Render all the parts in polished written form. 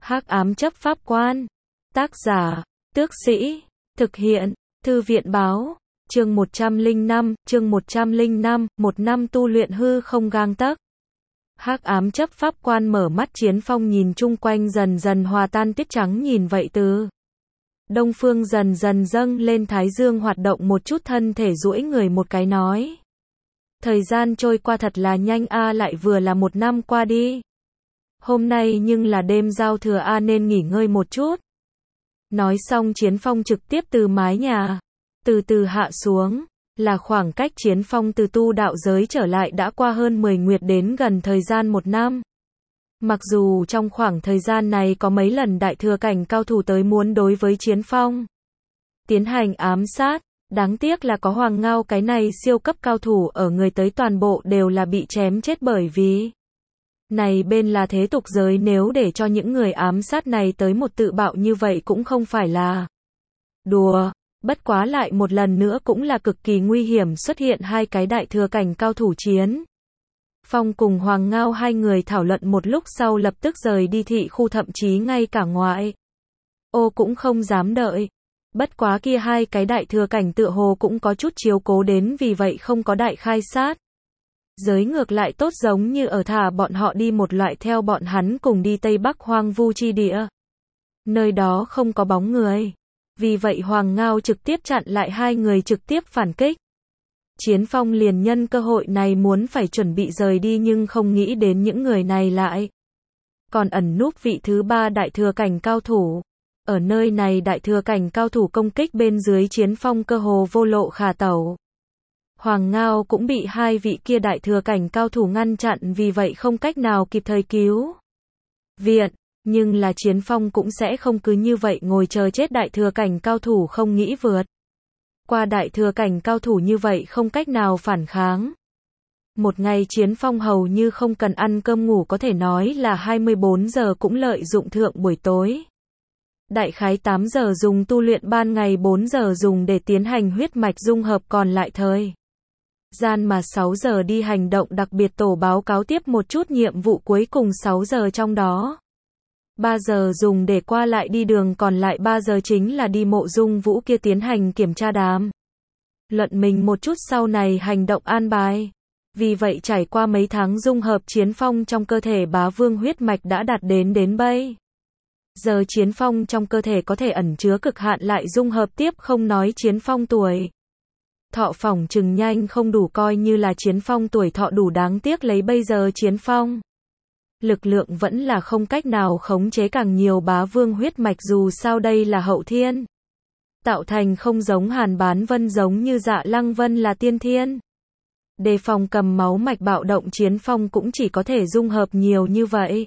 Hắc ám chấp pháp quan. Tác giả, Tước Sĩ. Thực hiện, Thư viện báo. Chương 105, một năm tu luyện hư không gang tấc. Hắc ám chấp pháp quan mở mắt, Chiến Phong nhìn chung quanh dần dần hòa tan, tuyết trắng nhìn vậy từ đông phương dần dần dâng lên, thái dương hoạt động một chút, thân thể duỗi người một cái nói. Thời gian trôi qua thật là nhanh a, lại vừa là một năm qua đi. Hôm nay nhưng là đêm giao thừa a, nên nghỉ ngơi một chút. Nói xong Chiến Phong trực tiếp từ mái nhà từ từ hạ xuống, là khoảng cách Chiến Phong từ tu đạo giới trở lại đã qua hơn 10 nguyệt, đến gần thời gian một năm. Mặc dù trong khoảng thời gian này có mấy lần đại thừa cảnh cao thủ tới muốn đối với Chiến Phong tiến hành ám sát, đáng tiếc là có Hoàng Ngao cái này siêu cấp cao thủ ở người tới, toàn bộ đều là bị chém chết, bởi vì này bên là thế tục giới, nếu để cho những người ám sát này tới một tự bạo như vậy cũng không phải là đùa. Bất quá lại một lần nữa cũng là cực kỳ nguy hiểm, xuất hiện hai cái đại thừa cảnh cao thủ. Chiến Phong cùng Hoàng Ngao hai người thảo luận một lúc sau lập tức rời đi thị khu, thậm chí ngay cả ngoại ô cũng không dám đợi. Bất quá kia hai cái đại thừa cảnh tựa hồ cũng có chút chiếu cố đến, vì vậy không có đại khai sát giới, ngược lại tốt giống như ở thả bọn họ đi một loại, theo bọn hắn cùng đi Tây Bắc hoang vu chi địa. Nơi đó không có bóng người. Vì vậy Hoàng Ngao trực tiếp chặn lại hai người trực tiếp phản kích. Chiến Phong liền nhân cơ hội này muốn phải chuẩn bị rời đi, nhưng không nghĩ đến những người này lại còn ẩn núp vị thứ ba đại thừa cảnh cao thủ. Ở nơi này đại thừa cảnh cao thủ công kích bên dưới, Chiến Phong cơ hồ vô lộ khả tẩu. Hoàng Ngao cũng bị hai vị kia đại thừa cảnh cao thủ ngăn chặn, vì vậy không cách nào kịp thời cứu viện. Nhưng là Chiến Phong cũng sẽ không cứ như vậy ngồi chờ chết, đại thừa cảnh cao thủ không nghĩ vượt qua đại thừa cảnh cao thủ như vậy không cách nào phản kháng. Một ngày Chiến Phong hầu như không cần ăn cơm ngủ, có thể nói là 24 giờ cũng lợi dụng thượng buổi tối. Đại khái 8 giờ dùng tu luyện, ban ngày 4 giờ dùng để tiến hành huyết mạch dung hợp, còn lại thời gian mà 6 giờ đi hành động đặc biệt tổ báo cáo tiếp một chút nhiệm vụ, cuối cùng 6 giờ trong đó 3 giờ dùng để qua lại đi đường, còn lại 3 giờ chính là đi Mộ Dung Vũ kia tiến hành kiểm tra đàm luận mình một chút sau này hành động an bài. Vì vậy trải qua mấy tháng dung hợp, Chiến Phong trong cơ thể bá vương huyết mạch đã đạt đến bây giờ Chiến Phong trong cơ thể có thể ẩn chứa cực hạn, lại dung hợp tiếp, không nói Chiến Phong tuổi thọ phỏng chừng nhanh không đủ, coi như là Chiến Phong tuổi thọ đủ, đáng tiếc lấy bây giờ Chiến Phong lực lượng vẫn là không cách nào khống chế càng nhiều bá vương huyết mạch, dù sao đây là hậu thiên tạo thành, không giống Hàn Bán Vân giống như Dạ Lăng Vân là tiên thiên. Đề phòng cầm máu mạch bạo động, Chiến Phong cũng chỉ có thể dung hợp nhiều như vậy.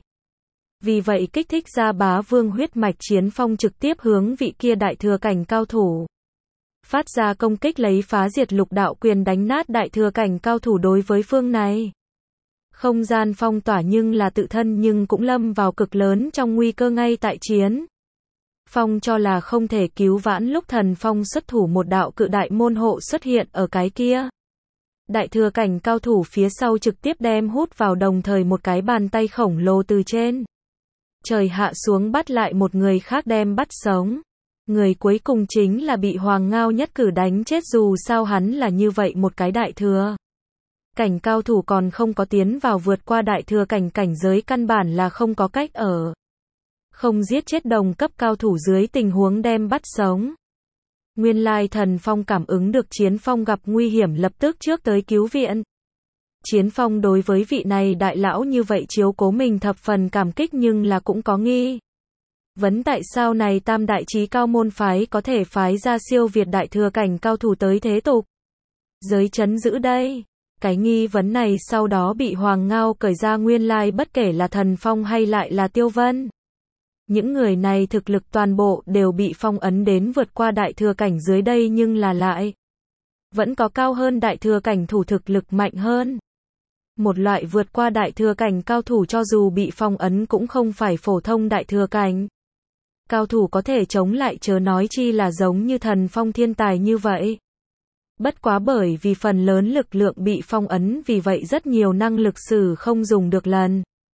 Vì vậy kích thích ra bá vương huyết mạch, Chiến Phong trực tiếp hướng vị kia đại thừa cảnh cao thủ phát ra công kích, lấy phá diệt lục đạo quyền đánh nát đại thừa cảnh cao thủ. Đối với phương này không gian phong tỏa, nhưng là tự thân nhưng cũng lâm vào cực lớn trong nguy cơ. Ngay tại Chiến Phong cho là không thể cứu vãn lúc, Thần Phong xuất thủ, một đạo cự đại môn hộ xuất hiện ở cái kia đại thừa cảnh cao thủ phía sau, trực tiếp đem hút vào, đồng thời một cái bàn tay khổng lồ từ trên trời hạ xuống, bắt lại một người khác đem bắt sống. Người cuối cùng chính là bị Hoàng Ngao nhất cử đánh chết, dù sao hắn là như vậy một cái đại thừa cảnh cao thủ, còn không có tiến vào vượt qua đại thừa cảnh cảnh giới, căn bản là không có cách ở không giết chết đồng cấp cao thủ dưới tình huống đem bắt sống. Nguyên lai Thần Phong cảm ứng được Chiến Phong gặp nguy hiểm, lập tức trước tới cứu viện. Chiến Phong đối với vị này đại lão như vậy chiếu cố mình thập phần cảm kích, nhưng là cũng có nghi vấn, tại sao này tam đại chí cao môn phái có thể phái ra siêu việt đại thừa cảnh cao thủ tới thế tục giới trấn giữ đây. Cái nghi vấn này sau đó bị Hoàng Ngao cởi ra, nguyên lai bất kể là Thần Phong hay lại là Tiêu Vân, những người này thực lực toàn bộ đều bị phong ấn đến vượt qua đại thừa cảnh dưới đây, nhưng là lại vẫn có cao hơn đại thừa cảnh thủ, thực lực mạnh hơn. Một loại vượt qua đại thừa cảnh cao thủ, cho dù bị phong ấn cũng không phải phổ thông đại thừa cảnh cao thủ có thể chống lại, chớ nói chi là giống như Thần Phong thiên tài như vậy. Bất quá bởi vì phần lớn lực lượng bị phong ấn, vì vậy rất nhiều năng lực sử không dùng được lần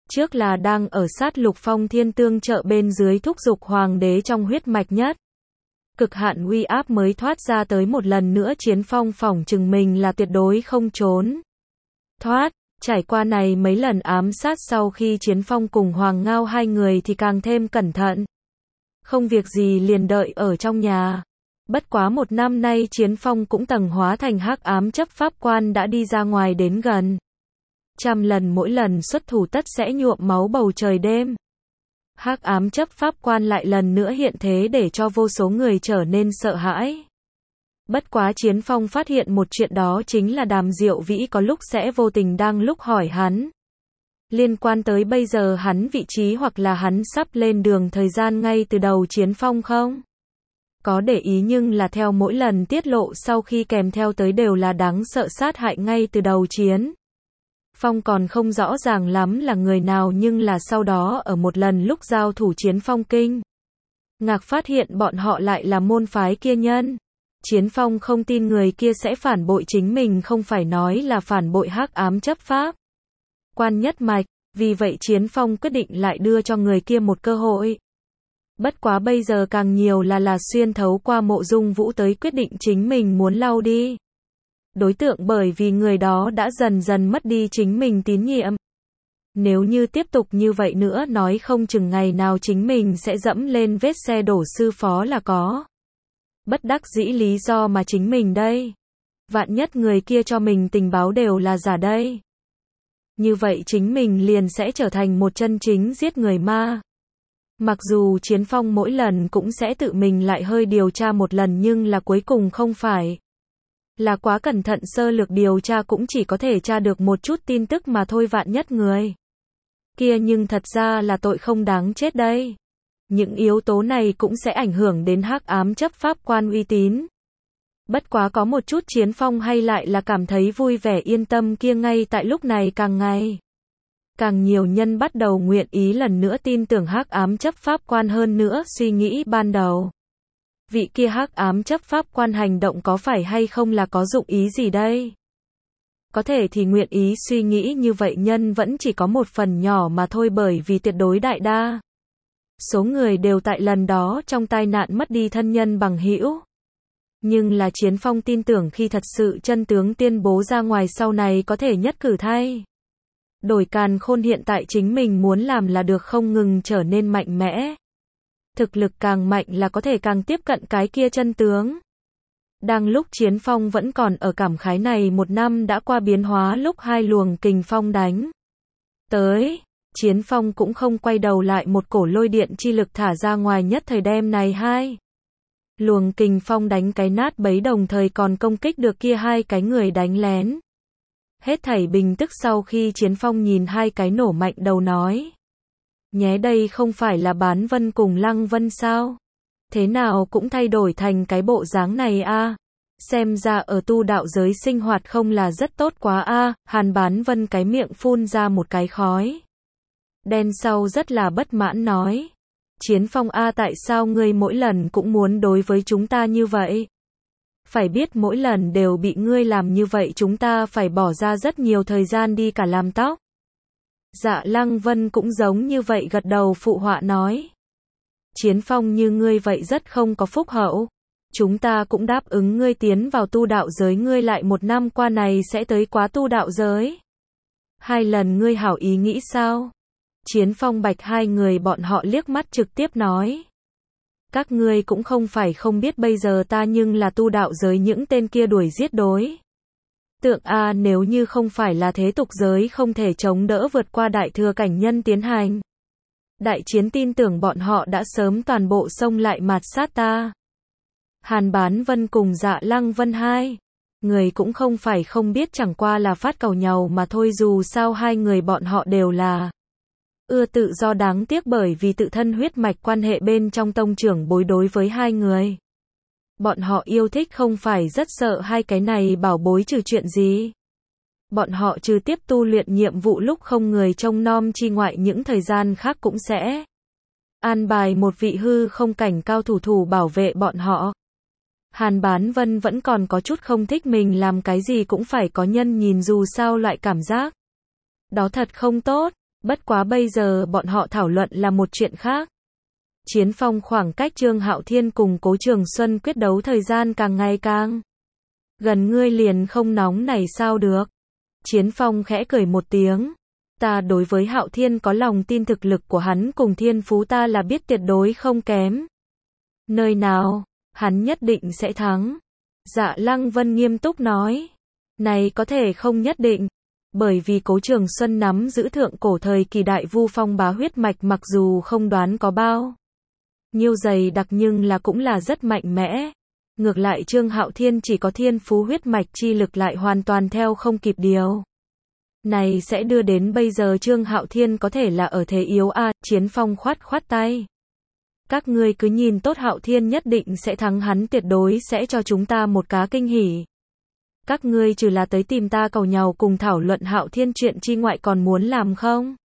Trước là đang ở sát Lục Phong Thiên Tương trợ bên dưới thúc giục hoàng đế trong huyết mạch nhất. Cực hạn uy áp mới thoát ra tới một lần nữa Chiến Phong phỏng chừng mình là tuyệt đối không trốn thoát. Trải qua này mấy lần ám sát sau khi Chiến Phong cùng Hoàng Ngao hai người thì càng thêm cẩn thận. Không việc gì liền đợi ở trong nhà. Bất quá một năm nay Chiến Phong cũng tầng hóa thành hắc ám chấp pháp quan đã đi ra ngoài đến gần trăm lần, mỗi lần xuất thủ tất sẽ nhuộm máu bầu trời đêm. Hắc ám chấp pháp quan lại lần nữa hiện thế để cho vô số người trở nên sợ hãi. Bất quá Chiến Phong phát hiện một chuyện, đó chính là Đàm Diệu Vĩ có lúc sẽ vô tình đang lúc hỏi hắn liên quan tới bây giờ hắn vị trí hoặc là hắn sắp lên đường thời gian ngay từ đầu Chiến Phong không có để ý, nhưng là theo mỗi lần tiết lộ sau khi kèm theo tới đều là đáng sợ sát hại ngay từ đầu Chiến Phong còn không rõ ràng lắm là người nào, nhưng là sau đó ở một lần lúc giao thủ Chiến Phong kinh ngạc phát hiện bọn họ lại là môn phái kia nhân. Chiến Phong không tin người kia sẽ phản bội chính mình, không phải nói là phản bội hắc ám chấp pháp quan nhất mạch, vì vậy Chiến Phong quyết định lại đưa cho người kia một cơ hội. Bất quá bây giờ càng nhiều là xuyên thấu qua Mộ Dung Vũ tới quyết định chính mình muốn lau đi đối tượng, bởi vì người đó đã dần dần mất đi chính mình tín nhiệm. Nếu như tiếp tục như vậy nữa nói không chừng ngày nào chính mình sẽ dẫm lên vết xe đổ sư phó là có. Bất đắc dĩ lý do mà chính mình đây. Vạn nhất người kia cho mình tình báo đều là giả đây. Như vậy chính mình liền sẽ trở thành một chân chính giết người ma. Mặc dù Chiến Phong mỗi lần cũng sẽ tự mình lại hơi điều tra một lần, nhưng là cuối cùng không phải là quá cẩn thận, sơ lược điều tra cũng chỉ có thể tra được một chút tin tức mà thôi, vạn nhất người kia nhưng thật ra là tội không đáng chết đây. Những yếu tố này cũng sẽ ảnh hưởng đến hắc ám chấp pháp quan uy tín. Bất quá có một chút Chiến Phong hay lại là cảm thấy vui vẻ yên tâm kia, ngay tại lúc này càng ngày càng nhiều nhân bắt đầu nguyện ý lần nữa tin tưởng hắc ám chấp pháp quan hơn nữa suy nghĩ ban đầu. Vị kia hắc ám chấp pháp quan hành động có phải hay không là có dụng ý gì đây? Có thể thì nguyện ý suy nghĩ như vậy nhân vẫn chỉ có một phần nhỏ mà thôi, bởi vì tuyệt đối đại đa số người đều tại lần đó trong tai nạn mất đi thân nhân bằng hữu. Nhưng là Chiến Phong tin tưởng khi thật sự chân tướng tuyên bố ra ngoài sau này có thể nhất cử thay đổi càn khôn, hiện tại chính mình muốn làm là được không ngừng trở nên mạnh mẽ. Thực lực càng mạnh là có thể càng tiếp cận cái kia chân tướng. Đang lúc Chiến Phong vẫn còn ở cảm khái này, một năm đã qua biến hóa lúc hai luồng kình phong đánh tới. Chiến Phong cũng không quay đầu lại, một cổ lôi điện chi lực thả ra ngoài, nhất thời đem này hai luồng kình phong đánh cái nát bấy, đồng thời còn công kích được kia hai cái người đánh lén. Hết thảy bình tức sau khi Chiến Phong nhìn hai cái nổ mạnh đầu nói: nhé, đây không phải là Bán Vân cùng Lăng Vân sao? Thế nào cũng thay đổi thành cái bộ dáng này a? Xem ra ở tu đạo giới sinh hoạt không là rất tốt quá a. Hàn Bán Vân cái miệng phun ra một cái khói đen sau rất là bất mãn nói: Chiến Phong a, tại sao ngươi mỗi lần cũng muốn đối với chúng ta như vậy? Phải biết mỗi lần đều bị ngươi làm như vậy, chúng ta phải bỏ ra rất nhiều thời gian đi cả làm tóc. Dạ Lăng Vân cũng giống như vậy gật đầu phụ họa nói: Chiến Phong như ngươi vậy rất không có phúc hậu. Chúng ta cũng đáp ứng ngươi tiến vào tu đạo giới, ngươi lại một năm qua này sẽ tới quá tu đạo giới. Hai lần ngươi hảo ý nghĩ sao? Chiến Phong Bạch hai người bọn họ liếc mắt trực tiếp nói: các ngươi cũng không phải không biết bây giờ ta nhưng là tu đạo giới những tên kia đuổi giết đối tượng a, nếu như không phải là thế tục giới không thể chống đỡ vượt qua đại thừa cảnh nhân tiến hành đại chiến, tin tưởng bọn họ đã sớm toàn bộ xông lại mạt sát ta. Hàn Bán Vân cùng Dạ Lăng Vân hai người cũng không phải không biết, chẳng qua là phát cầu nhau mà thôi, dù sao hai người bọn họ đều là ưa tự do, đáng tiếc bởi vì tự thân huyết mạch quan hệ bên trong tông trưởng bối đối với hai người bọn họ yêu thích, không phải rất sợ hai cái này bảo bối trừ chuyện gì. Bọn họ trừ tiếp tu luyện nhiệm vụ lúc không người trông nom chi ngoại, những thời gian khác cũng sẽ an bài một vị hư không cảnh cao thủ bảo vệ bọn họ. Hàn Bán Vân vẫn còn có chút không thích mình làm cái gì cũng phải có nhân nhìn, dù sao loại cảm giác đó thật không tốt. Bất quá bây giờ bọn họ thảo luận là một chuyện khác. Chiến phong khoảng cách Trương Hạo Thiên cùng Cố Trường Xuân quyết đấu thời gian càng ngày càng gần, ngươi liền không nóng này sao được. Chiến phong khẽ cười một tiếng. Ta đối với Hạo Thiên có lòng tin, thực lực của hắn cùng thiên phú ta là biết tuyệt đối không kém. Nơi nào, hắn nhất định sẽ thắng. Dạ Lăng Vân nghiêm túc nói. Này có thể không nhất định. Bởi vì Cố Trường Xuân nắm giữ thượng cổ thời kỳ đại vu phong bá huyết mạch, mặc dù không đoán có bao nhiêu dày đặc nhưng là cũng là rất mạnh mẽ. Ngược lại Trương Hạo Thiên chỉ có thiên phú huyết mạch chi lực lại hoàn toàn theo không kịp điều. Này sẽ đưa đến bây giờ Trương Hạo Thiên có thể là ở thế yếu a. Chiến phong khoát khoát tay. Các ngươi cứ nhìn tốt, Hạo Thiên nhất định sẽ thắng, hắn tuyệt đối sẽ cho chúng ta một cá kinh hỉ. Các ngươi trừ là tới tìm ta cầu nhau cùng thảo luận Hạo Thiên chuyện chi ngoại còn muốn làm không?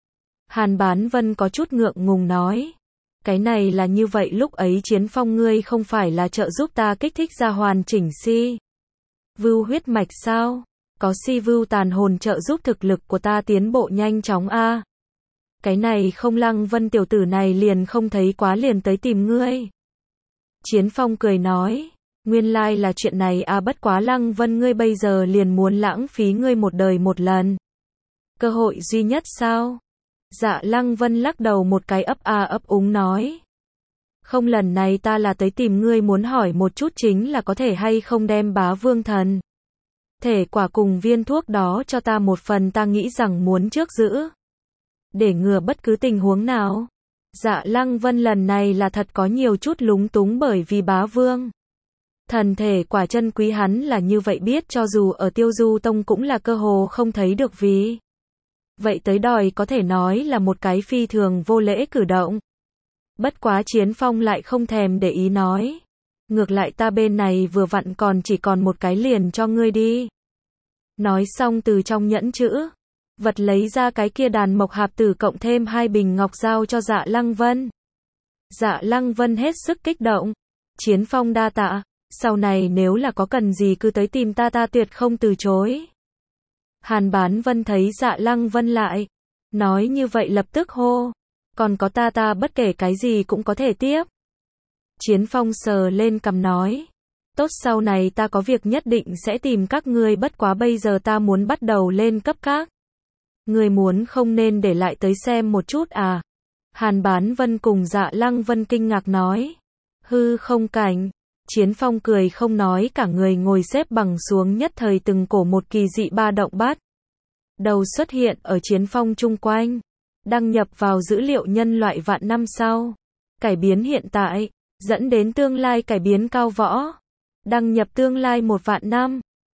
Hàn Bán Vân có chút ngượng ngùng nói. Cái này là như vậy, lúc ấy Chiến phong ngươi không phải là trợ giúp ta kích thích ra hoàn chỉnh si vưu huyết mạch sao? Có si vưu tàn hồn trợ giúp thực lực của ta tiến bộ nhanh chóng a. Cái này không, Lăng Vân tiểu tử này liền không thấy quá liền tới tìm ngươi. Chiến phong cười nói. Nguyên lai là chuyện này a, bất quá Lăng Vân ngươi bây giờ liền muốn lãng phí ngươi một đời một lần cơ hội duy nhất sao? Dạ Lăng Vân lắc đầu một cái, ấp a ấp úng nói. Không, lần này ta là tới tìm ngươi muốn hỏi một chút, chính là có thể hay không đem Bá Vương thần thể quả cùng viên thuốc đó cho ta một phần, ta nghĩ rằng muốn trước giữ để ngừa bất cứ tình huống nào. Dạ Lăng Vân lần này là thật có nhiều chút lúng túng, bởi vì Bá Vương thần thể quả chân quý, hắn là như vậy biết, cho dù ở Tiêu Du Tông cũng là cơ hồ không thấy được, vì vậy tới đòi có thể nói là một cái phi thường vô lễ cử động. Bất quá Chiến phong lại không thèm để ý nói. Ngược lại ta bên này vừa vặn còn chỉ còn một cái, liền cho ngươi đi. Nói xong từ trong nhẫn chữ vật lấy ra cái kia đàn mộc hạp tử cộng thêm 2 bình ngọc giao cho Dạ Lăng Vân. Dạ Lăng Vân hết sức kích động. Chiến phong đa tạ, sau này nếu là có cần gì cứ tới tìm ta, ta tuyệt không từ chối. Hàn Bán Vân thấy Dạ Lăng Vân lại nói như vậy lập tức hô. Còn có ta bất kể cái gì cũng có thể tiếp. Chiến phong sờ lên cằm nói. Tốt, sau này ta có việc nhất định sẽ tìm các ngươi, bất quá bây giờ ta muốn bắt đầu lên cấp các. Ngươi muốn không nên để lại tới xem một chút à? Hàn Bán Vân cùng Dạ Lăng Vân kinh ngạc nói. Hư không cảnh. Chiến phong cười không nói, cả người ngồi xếp bằng xuống, nhất thời từng cổ một kỳ dị ba động bát đầu xuất hiện ở Chiến phong chung quanh. Đăng nhập vào dữ liệu nhân loại vạn năm sau. Cải biến hiện tại, dẫn đến tương lai cải biến cao võ. Đăng nhập tương lai 1 vạn năm.